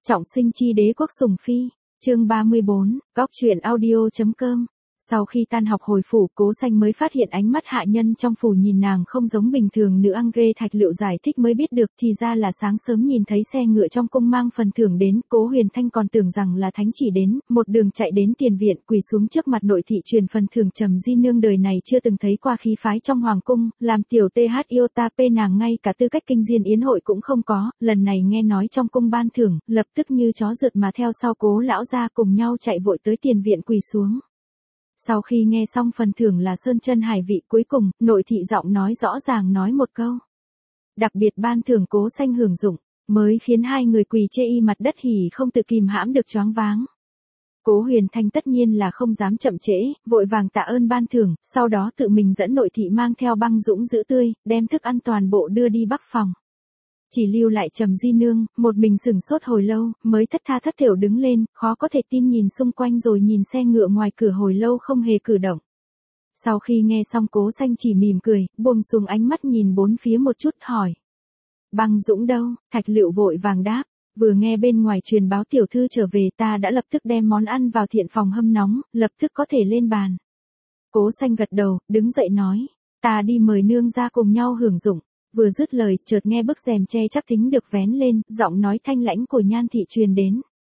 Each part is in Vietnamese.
Trọng sinh chi đế quốc sủng phi, chương 34, góc truyện audio.com. Sau khi tan học hồi phủ, Cố Xanh mới phát hiện ánh mắt hạ nhân trong phủ nhìn nàng không giống bình thường. Nữ Angre Thạch Liệu giải thích mới biết được thì ra là sáng sớm nhìn thấy xe ngựa trong cung mang phần thưởng đến. Cố Huyền Thanh còn tưởng rằng là thánh chỉ đến, một đường chạy đến tiền viện quỳ xuống trước mặt nội thị truyền phần thưởng. Trầm Di nương đời này chưa từng thấy qua khí phái trong hoàng cung, làm tiểu TH Iota P nàng ngay cả tư cách kinh diên yến hội cũng không có, lần này nghe nói trong cung ban thưởng, lập tức như chó rượt mà theo sau Cố lão gia cùng nhau chạy vội tới tiền viện quỳ xuống. Sau khi nghe xong phần thưởng là sơn chân hải vị, cuối cùng, nội thị giọng nói rõ ràng nói một câu. Đặc biệt ban thưởng Cố Xanh hưởng dụng, mới khiến hai người quỳ chê y mặt đất hỉ không tự kìm hãm được choáng váng. Cố Huyền Thanh tất nhiên là không dám chậm trễ, vội vàng tạ ơn ban thưởng, sau đó tự mình dẫn nội thị mang theo băng dũng giữ tươi, đem thức ăn toàn bộ đưa đi bắc phòng. Chỉ lưu lại Trầm Di nương, một mình sửng sốt hồi lâu, mới thất tha thất thểu đứng lên, khó có thể tin nhìn xung quanh rồi nhìn xe ngựa ngoài cửa hồi lâu không hề cử động. Sau khi nghe xong Cố Xanh chỉ mỉm cười, buông xuống ánh mắt nhìn bốn phía một chút hỏi. Băng dũng đâu? Thạch Liệu vội vàng đáp, vừa nghe bên ngoài truyền báo tiểu thư trở về ta đã lập tức đem món ăn vào thiện phòng hâm nóng, lập tức có thể lên bàn. Cố Xanh gật đầu, đứng dậy nói, ta đi mời nương ra cùng nhau hưởng dụng. Vừa dứt lời, chợt nghe bức rèm che chắc thính được vén lên, giọng nói thanh lãnh của Nhan thị truyền đến.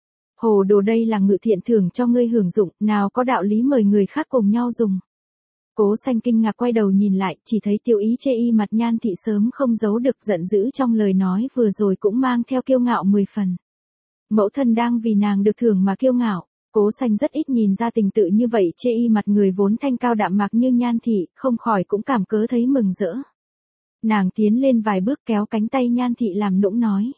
Hồ đồ, đây là ngự thiện thưởng cho ngươi hưởng dụng, nào có đạo lý mời người khác cùng nhau dùng. Cố Xanh kinh ngạc quay đầu nhìn lại, chỉ thấy tiêu ý chê y mặt Nhan thị sớm không giấu được giận dữ trong lời nói vừa rồi cũng mang theo kiêu ngạo 10 phần. Mẫu thân đang vì nàng được thưởng mà kiêu ngạo. Cố Xanh rất ít nhìn ra tình tự như vậy, chê y mặt người vốn thanh cao đạm mạc như Nhan thị, không khỏi cũng cảm cớ thấy mừng rỡ. Nàng tiến lên vài bước kéo cánh tay Nhan thị làm nũng nói.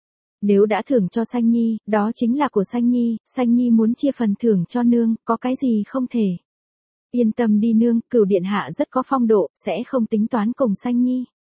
Nếu đã thưởng cho Xanh Nhi, đó chính là của Xanh Nhi muốn chia phần thưởng cho nương, có cái gì không thể. Yên tâm đi nương, Cửu điện hạ rất có phong độ, sẽ không tính toán cùng Xanh Nhi.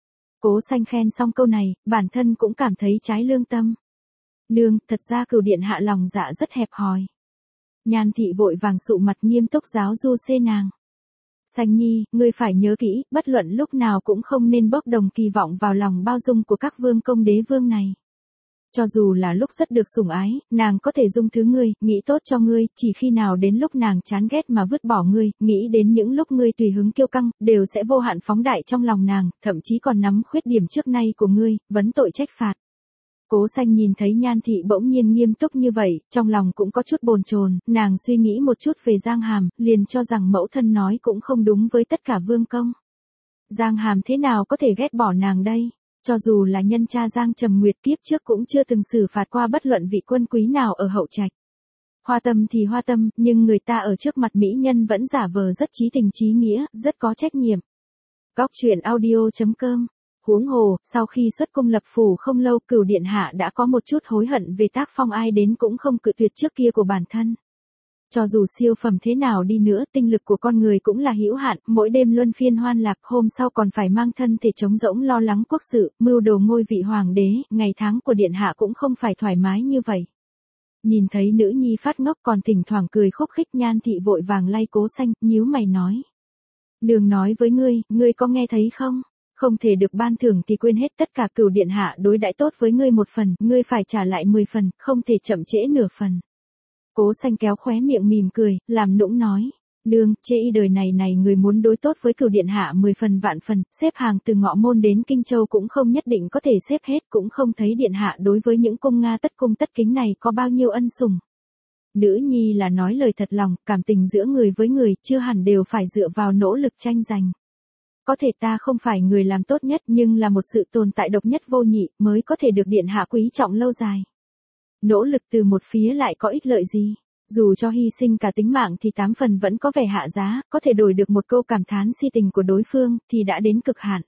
Cố Xanh khen xong câu này, bản thân cũng cảm thấy trái lương tâm. Nương, thật ra Cửu điện hạ lòng dạ rất hẹp hòi. Nhan thị vội vàng sụ mặt nghiêm túc giáo du xê nàng. Xanh Nhi, ngươi phải nhớ kỹ, bất luận lúc nào cũng không nên bốc đồng kỳ vọng vào lòng bao dung của các vương công đế vương này. Cho dù là lúc rất được sủng ái, nàng có thể dung thứ ngươi, nghĩ tốt cho ngươi, chỉ khi nào đến lúc nàng chán ghét mà vứt bỏ ngươi, nghĩ đến những lúc ngươi tùy hứng kiêu căng, đều sẽ vô hạn phóng đại trong lòng nàng, thậm chí còn nắm khuyết điểm trước nay của ngươi, vấn tội trách phạt. Cố Xanh nhìn thấy Nhan thị bỗng nhiên nghiêm túc như vậy, trong lòng cũng có chút bồn chồn, nàng suy nghĩ một chút về Giang Hàm, liền cho rằng mẫu thân nói cũng không đúng với tất cả vương công. Giang Hàm thế nào có thể ghét bỏ nàng đây? Cho dù là nhân cha Giang Trầm Nguyệt kiếp trước cũng chưa từng xử phạt qua bất luận vị quân quý nào ở hậu trạch. Hoa tâm thì hoa tâm, nhưng người ta ở trước mặt mỹ nhân vẫn giả vờ rất chí tình chí nghĩa, rất có trách nhiệm. Góc truyện audio.com. Huống hồ, sau khi xuất cung lập phủ không lâu, Cửu điện hạ đã có một chút hối hận về tác phong ai đến cũng không cự tuyệt trước kia của bản thân. Cho dù siêu phẩm thế nào đi nữa, tinh lực của con người cũng là hữu hạn, mỗi đêm luân phiên hoan lạc, hôm sau còn phải mang thân thể trống rỗng lo lắng quốc sự, mưu đồ ngôi vị hoàng đế, ngày tháng của điện hạ cũng không phải thoải mái như vậy. Nhìn thấy nữ nhi phát ngốc còn thỉnh thoảng cười khúc khích, Nhan thị vội vàng lay Cố Xanh, nhíu mày nói. Nương nói với ngươi có nghe thấy không? Không thể được ban thưởng thì quên hết tất cả, Cửu điện hạ đối đãi tốt với ngươi 1 phần, ngươi phải trả lại 10 phần, không thể chậm trễ nửa phần. Cố Xanh kéo khóe miệng mỉm cười, làm nũng nói. Nương, chê y đời này người muốn đối tốt với Cửu điện hạ 10 phần vạn phần, xếp hàng từ Ngọ Môn đến Kinh Châu cũng không nhất định có thể xếp hết, cũng không thấy điện hạ đối với những cung Nga tất cung tất kính này có bao nhiêu ân sủng. Nữ nhi là nói lời thật lòng, cảm tình giữa người với người, chưa hẳn đều phải dựa vào nỗ lực tranh giành. Có thể ta không phải người làm tốt nhất, nhưng là một sự tồn tại độc nhất vô nhị, mới có thể được điện hạ quý trọng lâu dài. Nỗ lực từ một phía lại có ích lợi gì? Dù cho hy sinh cả tính mạng thì 8 phần vẫn có vẻ hạ giá, có thể đổi được một câu cảm thán si tình của đối phương, thì đã đến cực hạn.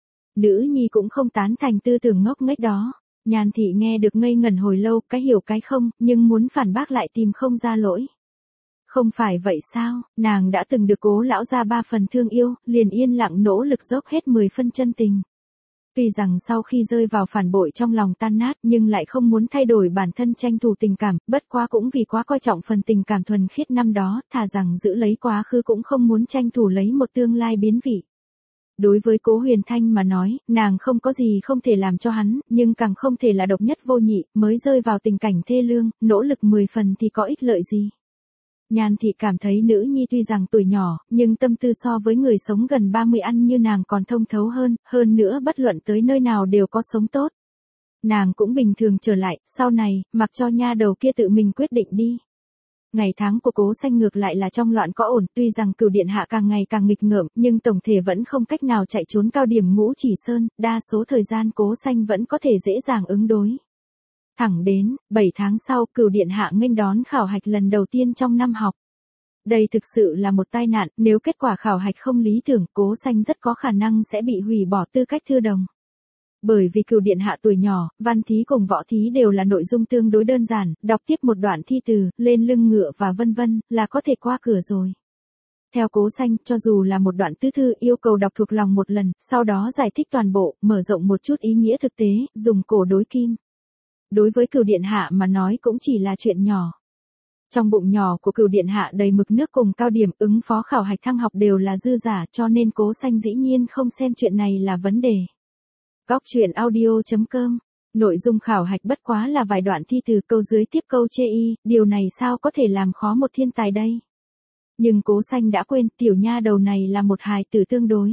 Nữ nhi cũng không tán thành tư tưởng ngốc nghếch đó. Nhan thị nghe được ngây ngẩn hồi lâu, cái hiểu cái không, nhưng muốn phản bác lại tìm không ra lỗi. Không phải vậy sao, nàng đã từng được Cố lão gia 3 phần thương yêu, liền yên lặng nỗ lực dốc hết 10 phân chân tình. Tuy rằng sau khi rơi vào phản bội trong lòng tan nát, nhưng lại không muốn thay đổi bản thân tranh thủ tình cảm, bất quá cũng vì quá coi trọng phần tình cảm thuần khiết năm đó, thà rằng giữ lấy quá khứ cũng không muốn tranh thủ lấy một tương lai biến vị. Đối với Cố Huyền Thanh mà nói, nàng không có gì không thể làm cho hắn, nhưng càng không thể là độc nhất vô nhị, mới rơi vào tình cảnh thê lương, nỗ lực 10 phần thì có ích lợi gì. Nhan Thị cảm thấy nữ nhi tuy rằng tuổi nhỏ, nhưng tâm tư so với người sống gần 30 ăn như nàng còn thông thấu hơn nữa bất luận tới nơi nào đều có sống tốt. Nàng cũng bình thường trở lại, sau này, mặc cho nha đầu kia tự mình quyết định đi. Ngày tháng của Cố Xanh ngược lại là trong loạn có ổn, tuy rằng Cửu điện hạ càng ngày càng nghịch ngợm, nhưng tổng thể vẫn không cách nào chạy trốn cao điểm Ngũ Chỉ Sơn, đa số thời gian Cố Xanh vẫn có thể dễ dàng ứng đối. Thẳng đến, 7 tháng sau, Cửu điện hạ nghênh đón khảo hạch lần đầu tiên trong năm học. Đây thực sự là một tai nạn, nếu kết quả khảo hạch không lý tưởng, Cố Xanh rất có khả năng sẽ bị hủy bỏ tư cách thư đồng. Bởi vì Cửu điện hạ tuổi nhỏ, văn thí cùng võ thí đều là nội dung tương đối đơn giản, đọc tiếp một đoạn thi từ, lên lưng ngựa và vân vân, là có thể qua cửa rồi. Theo Cố Xanh, cho dù là một đoạn tứ thư yêu cầu đọc thuộc lòng một lần, sau đó giải thích toàn bộ, mở rộng một chút ý nghĩa thực tế, dùng cổ đối kim. Đối với Cửu điện hạ mà nói cũng chỉ là chuyện nhỏ. Trong bụng nhỏ của Cửu điện hạ đầy mực nước cùng cao điểm ứng phó khảo hạch thăng học đều là dư giả, cho nên Cố Xanh dĩ nhiên không xem chuyện này là vấn đề. Góc truyện audio.com. Nội dung khảo hạch bất quá là vài đoạn thi từ, câu dưới tiếp câu chê y, điều này sao có thể làm khó một thiên tài đây. Nhưng Cố Xanh đã quên, tiểu nha đầu này là một hài tử tương đối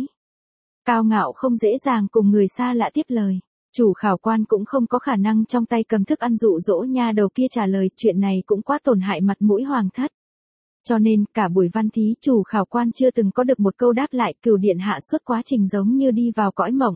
cao ngạo, không dễ dàng cùng người xa lạ tiếp lời. Chủ khảo quan cũng không có khả năng trong tay cầm thức ăn dụ dỗ nha đầu kia trả lời, chuyện này cũng quá tổn hại mặt mũi hoàng thất. Cho nên, cả buổi văn thí chủ khảo quan chưa từng có được một câu đáp lại. Cửu điện hạ suốt quá trình giống như đi vào cõi mộng.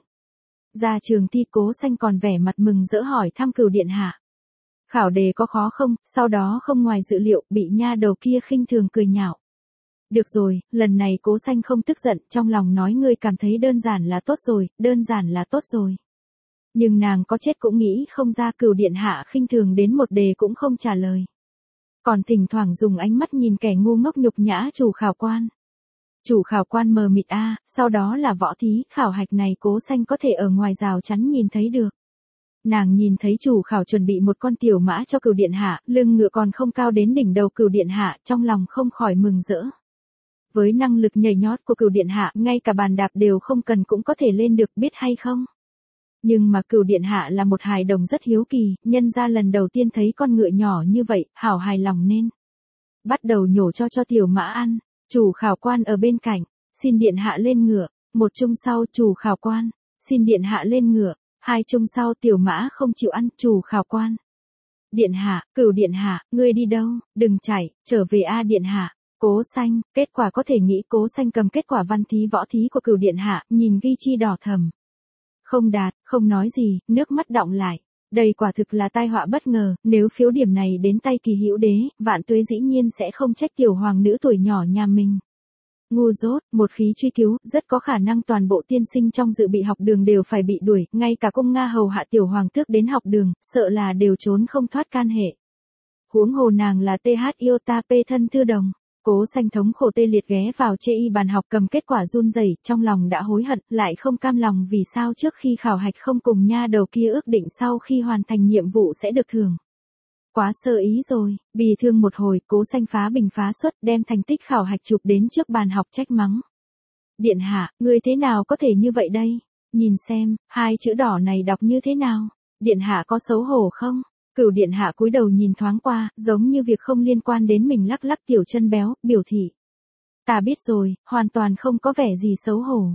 Ra trường thi, Cố Xanh còn vẻ mặt mừng rỡ hỏi thăm Cửu điện hạ. Khảo đề có khó không, sau đó không ngoài dự liệu, bị nha đầu kia khinh thường cười nhạo. Được rồi, lần này Cố Xanh không tức giận, trong lòng nói ngươi cảm thấy đơn giản là tốt rồi, đơn giản là tốt rồi. Nhưng nàng có chết cũng nghĩ không ra Cửu điện hạ khinh thường đến một đề cũng không trả lời. Còn thỉnh thoảng dùng ánh mắt nhìn kẻ ngu ngốc nhục nhã chủ khảo quan. Chủ khảo quan mờ mịt sau đó là võ thí, khảo hạch này Cố Xanh có thể ở ngoài rào chắn nhìn thấy được. Nàng nhìn thấy chủ khảo chuẩn bị một con tiểu mã cho Cửu điện hạ, lưng ngựa còn không cao đến đỉnh đầu Cửu điện hạ, trong lòng không khỏi mừng rỡ. Với năng lực nhảy nhót của Cửu điện hạ, ngay cả bàn đạp đều không cần cũng có thể lên được, biết hay không? Nhưng mà Cửu điện hạ là một hài đồng rất hiếu kỳ, nhân ra lần đầu tiên thấy con ngựa nhỏ như vậy, hảo hài lòng nên bắt đầu nhổ cho tiểu mã ăn. Chủ khảo quan ở bên cạnh, xin điện hạ lên ngựa. Một chung sau, chủ khảo quan, xin điện hạ lên ngựa. Hai chung sau, tiểu mã không chịu ăn. Chủ khảo quan, điện hạ, Cửu điện hạ, ngươi đi đâu, đừng chạy, trở về điện hạ. Cố Xanh, kết quả có thể nghĩ. Cố Xanh cầm kết quả văn thí võ thí của Cửu điện hạ, nhìn ghi chi đỏ thầm. Không đạt, không nói gì, nước mắt đọng lại. Đây quả thực là tai họa bất ngờ, nếu phiếu điểm này đến tay Kỳ Hữu Đế, Vạn Tuế dĩ nhiên sẽ không trách tiểu hoàng nữ tuổi nhỏ nhà mình. Ngu dốt, một khí truy cứu, rất có khả năng toàn bộ tiên sinh trong dự bị học đường đều phải bị đuổi, ngay cả cung Nga hầu hạ tiểu hoàng tước đến học đường, sợ là đều trốn không thoát can hệ. Huống hồ nàng là TH Iota P thân thư đồng. Cố Xanh thống khổ tê liệt ghé vào chê y bàn học, cầm kết quả run rẩy, trong lòng đã hối hận, lại không cam lòng vì sao trước khi khảo hạch không cùng nha đầu kia ước định sau khi hoàn thành nhiệm vụ sẽ được thưởng. Quá sơ ý rồi, bị thương một hồi, Cố Xanh phá bình phá suất, đem thành tích khảo hạch chụp đến trước bàn học trách mắng. Điện hạ, ngươi thế nào có thể như vậy đây? Nhìn xem, hai chữ đỏ này đọc như thế nào? Điện hạ có xấu hổ không? Cửu điện hạ cúi đầu nhìn thoáng qua, giống như việc không liên quan đến mình, lắc lắc tiểu chân béo, biểu thị. Ta biết rồi, hoàn toàn không có vẻ gì xấu hổ.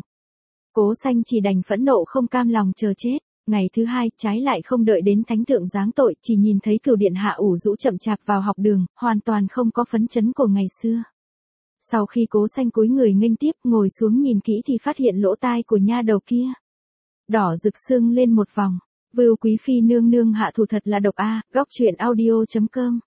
Cố Xanh chỉ đành phẫn nộ không cam lòng chờ chết. Ngày thứ hai, trái lại không đợi đến thánh thượng giáng tội, chỉ nhìn thấy Cửu điện hạ ủ rũ chậm chạp vào học đường, hoàn toàn không có phấn chấn của ngày xưa. Sau khi Cố Xanh cúi người nghênh tiếp, ngồi xuống nhìn kỹ thì phát hiện lỗ tai của nha đầu kia đỏ rực sưng lên một vòng. Vưu quý phi nương nương hạ thủ thật là độc góc truyện audio.com.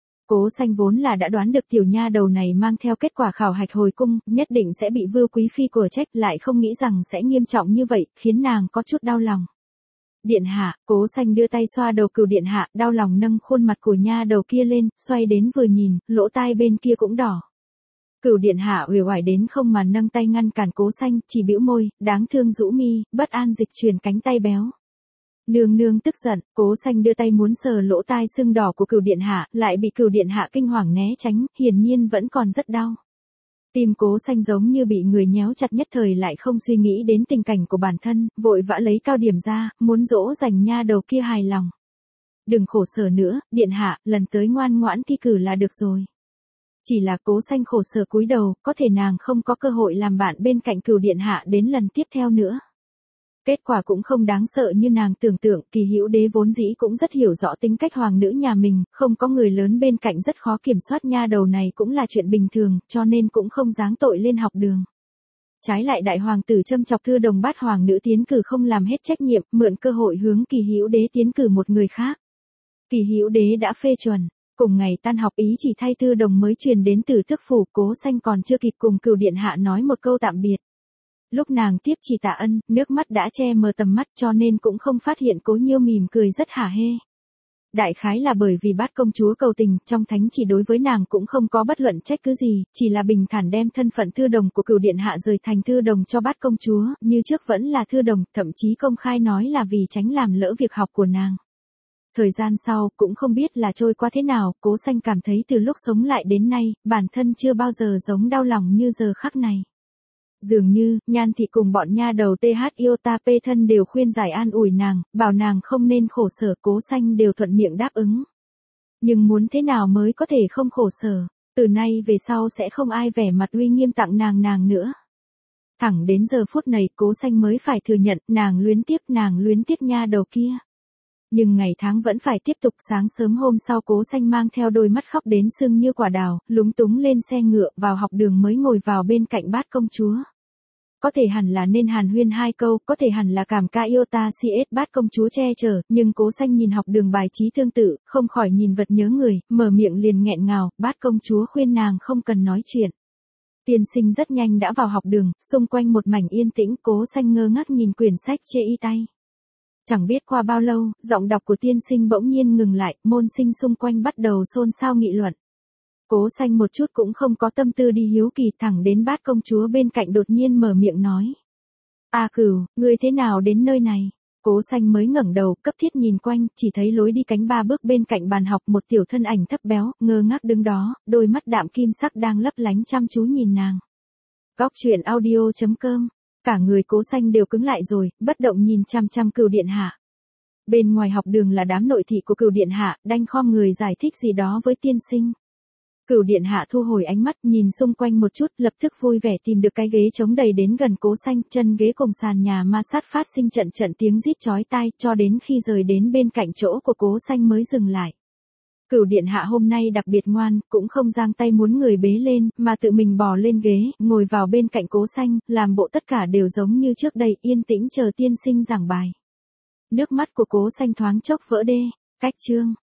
Cố Xanh vốn là đã đoán được tiểu nha đầu này mang theo kết quả khảo hạch hồi cung, nhất định sẽ bị Vưu quý phi của trách, lại không nghĩ rằng sẽ nghiêm trọng như vậy, khiến nàng có chút đau lòng. Điện hạ, Cố Xanh đưa tay xoa đầu Cửu điện hạ, đau lòng nâng khuôn mặt của nha đầu kia lên, xoay đến vừa nhìn, lỗ tai bên kia cũng đỏ. Cửu điện hạ uể oải đến không mà nâng tay ngăn cản Cố Xanh, chỉ bĩu môi, đáng thương rũ mi, bất an dịch chuyển cánh tay béo. Nương nương tức giận, Cố Xanh đưa tay muốn sờ lỗ tai sưng đỏ của Cửu điện hạ, lại bị Cửu điện hạ kinh hoàng né tránh, hiển nhiên vẫn còn rất đau. Tim Cố Xanh giống như bị người nhéo chặt, nhất thời lại không suy nghĩ đến tình cảnh của bản thân, vội vã lấy cao điểm ra, muốn dỗ dành nha đầu kia hài lòng. Đừng khổ sở nữa, điện hạ, lần tới ngoan ngoãn thi cử là được rồi. Chỉ là Cố Xanh khổ sở cúi đầu, có thể nàng không có cơ hội làm bạn bên cạnh Cửu điện hạ đến lần tiếp theo nữa. Kết quả cũng không đáng sợ như nàng tưởng tượng, Kỳ Hữu Đế vốn dĩ cũng rất hiểu rõ tính cách hoàng nữ nhà mình, không có người lớn bên cạnh rất khó kiểm soát nha đầu này cũng là chuyện bình thường, cho nên cũng không giáng tội lên học đường. Trái lại đại hoàng tử châm chọc Thư Đồng bắt hoàng nữ tiến cử không làm hết trách nhiệm, mượn cơ hội hướng Kỳ Hữu Đế tiến cử một người khác. Kỳ Hữu Đế đã phê chuẩn. Cùng ngày tan học ý chỉ thay Thư Đồng mới truyền đến từ Tước phủ, Cố Xanh còn chưa kịp cùng Cửu điện hạ nói một câu tạm biệt. Lúc nàng tiếp chỉ tạ ân, nước mắt đã che mờ tầm mắt cho nên cũng không phát hiện Cố Nhiêu mỉm cười rất hả hê. Đại khái là bởi vì Bát công chúa cầu tình, trong thánh chỉ đối với nàng cũng không có bất luận trách cứ gì, chỉ là bình thản đem thân phận Thư Đồng của Cửu điện hạ rời thành Thư Đồng cho Bát công chúa, như trước vẫn là Thư Đồng, thậm chí công khai nói là vì tránh làm lỡ việc học của nàng. Thời gian sau, cũng không biết là trôi qua thế nào, Cố Xanh cảm thấy từ lúc sống lại đến nay, bản thân chưa bao giờ giống đau lòng như giờ khắc này. Dường như, Nhan thị cùng bọn nha đầu TH Iota P thân đều khuyên giải an ủi nàng, bảo nàng không nên khổ sở, Cố Xanh đều thuận miệng đáp ứng. Nhưng muốn thế nào mới có thể không khổ sở, từ nay về sau sẽ không ai vẻ mặt uy nghiêm tặng nàng nữa. Thẳng đến giờ phút này Cố Xanh mới phải thừa nhận nàng luyến tiếc nha đầu kia. Nhưng ngày tháng vẫn phải tiếp tục, sáng sớm hôm sau Cố Xanh mang theo đôi mắt khóc đến sưng như quả đào, lúng túng lên xe ngựa vào học đường mới ngồi vào bên cạnh Bát công chúa. Có thể hẳn là nên hàn huyên hai câu, có thể hẳn là cảm ca Iota CS Bát công chúa che chở, nhưng Cố Xanh nhìn học đường bài trí tương tự, không khỏi nhìn vật nhớ người, mở miệng liền nghẹn ngào, Bát công chúa khuyên nàng không cần nói chuyện. Tiên sinh rất nhanh đã vào học đường, xung quanh một mảnh yên tĩnh, Cố Xanh ngơ ngác nhìn quyển sách chê y tay. Chẳng biết qua bao lâu, giọng đọc của tiên sinh bỗng nhiên ngừng lại, môn sinh xung quanh bắt đầu xôn xao nghị luận. Cố Xanh một chút cũng không có tâm tư đi hiếu kỳ, thẳng đến Bát công chúa bên cạnh đột nhiên mở miệng nói. A Cửu, ngươi thế nào đến nơi này? Cố Xanh mới ngẩng đầu, cấp thiết nhìn quanh, chỉ thấy lối đi cánh 3 bước bên cạnh bàn học một tiểu thân ảnh thấp béo, ngơ ngác đứng đó, đôi mắt đạm kim sắc đang lấp lánh chăm chú nhìn nàng. Góc truyện audio.com. Cả người Cố Xanh đều cứng lại rồi, bất động nhìn chăm chăm Cửu điện hạ. Bên ngoài học đường là đám nội thị của Cửu điện hạ, đanh khom người giải thích gì đó với tiên sinh. Cửu điện hạ thu hồi ánh mắt, nhìn xung quanh một chút, lập tức vui vẻ tìm được cái ghế chống đầy đến gần Cố Xanh, chân ghế cùng sàn nhà ma sát phát sinh trận tiếng rít chói tai, cho đến khi rời đến bên cạnh chỗ của Cố Xanh mới dừng lại. Cửu điện hạ hôm nay đặc biệt ngoan, cũng không giang tay muốn người bế lên, mà tự mình bò lên ghế, ngồi vào bên cạnh Cố Xanh, làm bộ tất cả đều giống như trước đây, yên tĩnh chờ tiên sinh giảng bài. Nước mắt của Cố Xanh thoáng chốc vỡ đê. Cách chương